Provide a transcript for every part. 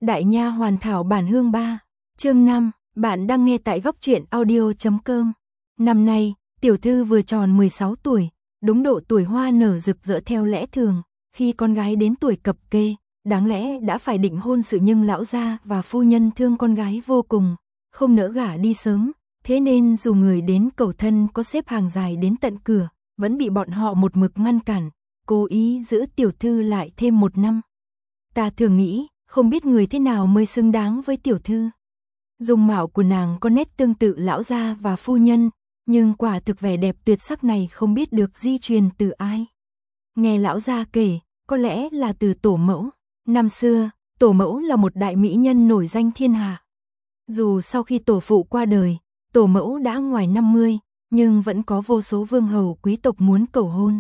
Đại nha hoàn thảo bản hương 3, chương 5, bạn đang nghe tại góc truyện audio.com. Năm nay, tiểu thư vừa tròn 16 tuổi, đúng độ tuổi hoa nở rực rỡ theo lẽ thường, khi con gái đến tuổi cập kê, đáng lẽ đã phải định hôn sự nhưng lão gia và phu nhân thương con gái vô cùng, không nỡ gả đi sớm, thế nên dù người đến cầu thân có xếp hàng dài đến tận cửa, vẫn bị bọn họ một mực ngăn cản, cố ý giữ tiểu thư lại thêm 1 năm. Ta thường nghĩ, không biết người thế nào mới xứng đáng với tiểu thư. Dung mạo của nàng có nét tương tự lão gia và phu nhân, nhưng quả thực vẻ đẹp tuyệt sắc này không biết được di truyền từ ai. Nghe lão gia kể, có lẽ là từ tổ mẫu. Năm xưa, tổ mẫu là một đại mỹ nhân nổi danh thiên hạ. Dù sau khi tổ phụ qua đời, tổ mẫu đã ngoài 50, nhưng vẫn có vô số vương hầu quý tộc muốn cầu hôn.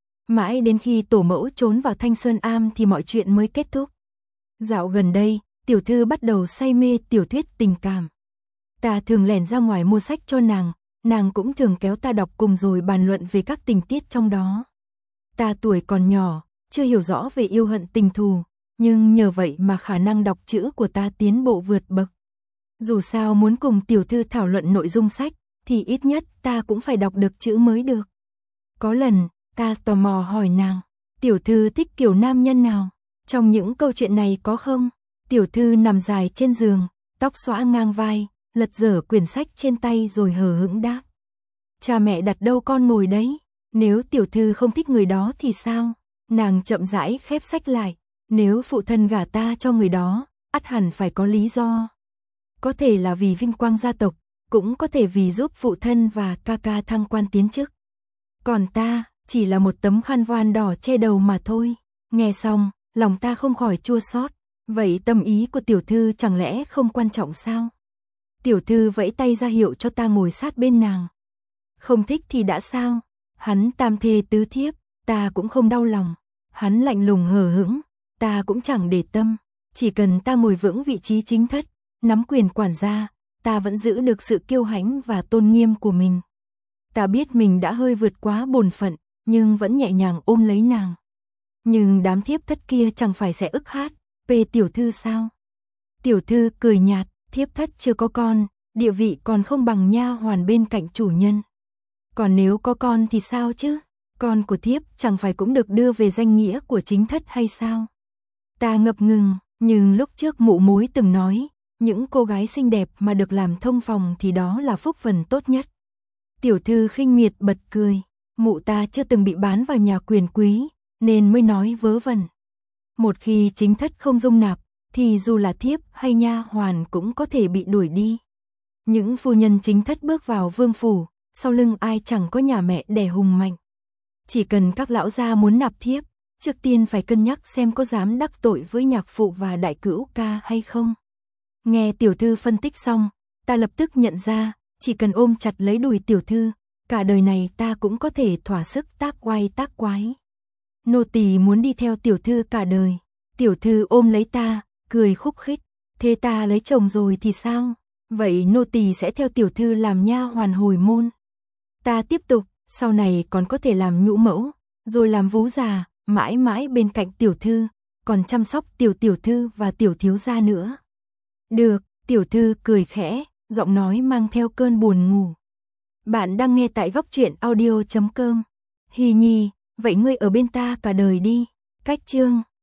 Mãi đến khi tổ mẫu trốn vào Thanh Sơn Am thì mọi chuyện mới kết thúc. Dạo gần đây, tiểu thư bắt đầu say mê tiểu thuyết tình cảm. Ta thường lẻn ra ngoài mua sách cho nàng cũng thường kéo ta đọc cùng rồi bàn luận về các tình tiết trong đó. Ta tuổi còn nhỏ, chưa hiểu rõ về yêu hận tình thù, nhưng nhờ vậy mà khả năng đọc chữ của ta tiến bộ vượt bậc. Dù sao muốn cùng tiểu thư thảo luận nội dung sách, thì ít nhất ta cũng phải đọc được chữ mới được. Có lần, ta tò mò hỏi nàng, tiểu thư thích kiểu nam nhân nào? Trong những câu chuyện này có không? Tiểu thư nằm dài trên giường, tóc xõa ngang vai, lật dở quyển sách trên tay rồi hờ hững đáp. Cha mẹ đặt đâu con ngồi đấy, nếu tiểu thư không thích người đó thì sao? Nàng chậm rãi khép sách lại, nếu phụ thân gả ta cho người đó, ắt hẳn phải có lý do. Có thể là vì vinh quang gia tộc, cũng có thể vì giúp phụ thân và ca ca thăng quan tiến chức. Còn ta, chỉ là một tấm khăn voan đỏ che đầu mà thôi. Nghe xong, lòng ta không khỏi chua xót. Vậy tâm ý của tiểu thư chẳng lẽ không quan trọng sao? Tiểu thư vẫy tay ra hiệu cho ta ngồi sát bên nàng. Không thích thì đã sao? Hắn tam thê tứ thiếp, ta cũng không đau lòng. Hắn lạnh lùng hờ hững, ta cũng chẳng để tâm. Chỉ cần ta ngồi vững vị trí chính thất, nắm quyền quản gia, ta vẫn giữ được sự kiêu hãnh và tôn nghiêm của mình. Ta biết mình đã hơi vượt quá bổn phận, nhưng vẫn nhẹ nhàng ôm lấy nàng. Nhưng đám thiếp thất kia chẳng phải sẽ ức hát về tiểu thư sao? Tiểu thư cười nhạt, thiếp thất chưa có con, địa vị còn không bằng nha hoàn bên cạnh chủ nhân. Còn nếu có con thì sao chứ? Con của thiếp chẳng phải cũng được đưa về danh nghĩa của chính thất hay sao? Ta ngập ngừng, nhưng lúc trước mụ mối từng nói, những cô gái xinh đẹp mà được làm thông phòng thì đó là phúc phần tốt nhất. Tiểu thư khinh miệt bật cười, mụ ta chưa từng bị bán vào nhà quyền quý, nên mới nói vớ vẩn. Một khi chính thất không dung nạp, thì dù là thiếp hay nha hoàn cũng có thể bị đuổi đi. Những phu nhân chính thất bước vào vương phủ, sau lưng ai chẳng có nhà mẹ đẻ hùng mạnh. Chỉ cần các lão gia muốn nạp thiếp, trước tiên phải cân nhắc xem có dám đắc tội với nhạc phụ và đại cữu ca hay không. Nghe tiểu thư phân tích xong, ta lập tức nhận ra, chỉ cần ôm chặt lấy đùi tiểu thư, cả đời này ta cũng có thể thỏa sức tác oai tác quái. Nô tỳ muốn đi theo tiểu thư cả đời. Tiểu thư ôm lấy ta, cười khúc khích. Thế ta lấy chồng rồi thì sao? Vậy nô tỳ sẽ theo tiểu thư làm nha hoàn hồi môn. Ta tiếp tục, sau này còn có thể làm nhũ mẫu, rồi làm vú già, mãi mãi bên cạnh tiểu thư, còn chăm sóc tiểu thư và tiểu thiếu gia nữa. Được, tiểu thư cười khẽ, giọng nói mang theo cơn buồn ngủ. Bạn đang nghe tại góc truyện audio.com. Hy nhi, vậy ngươi ở bên ta cả đời đi. Cách chương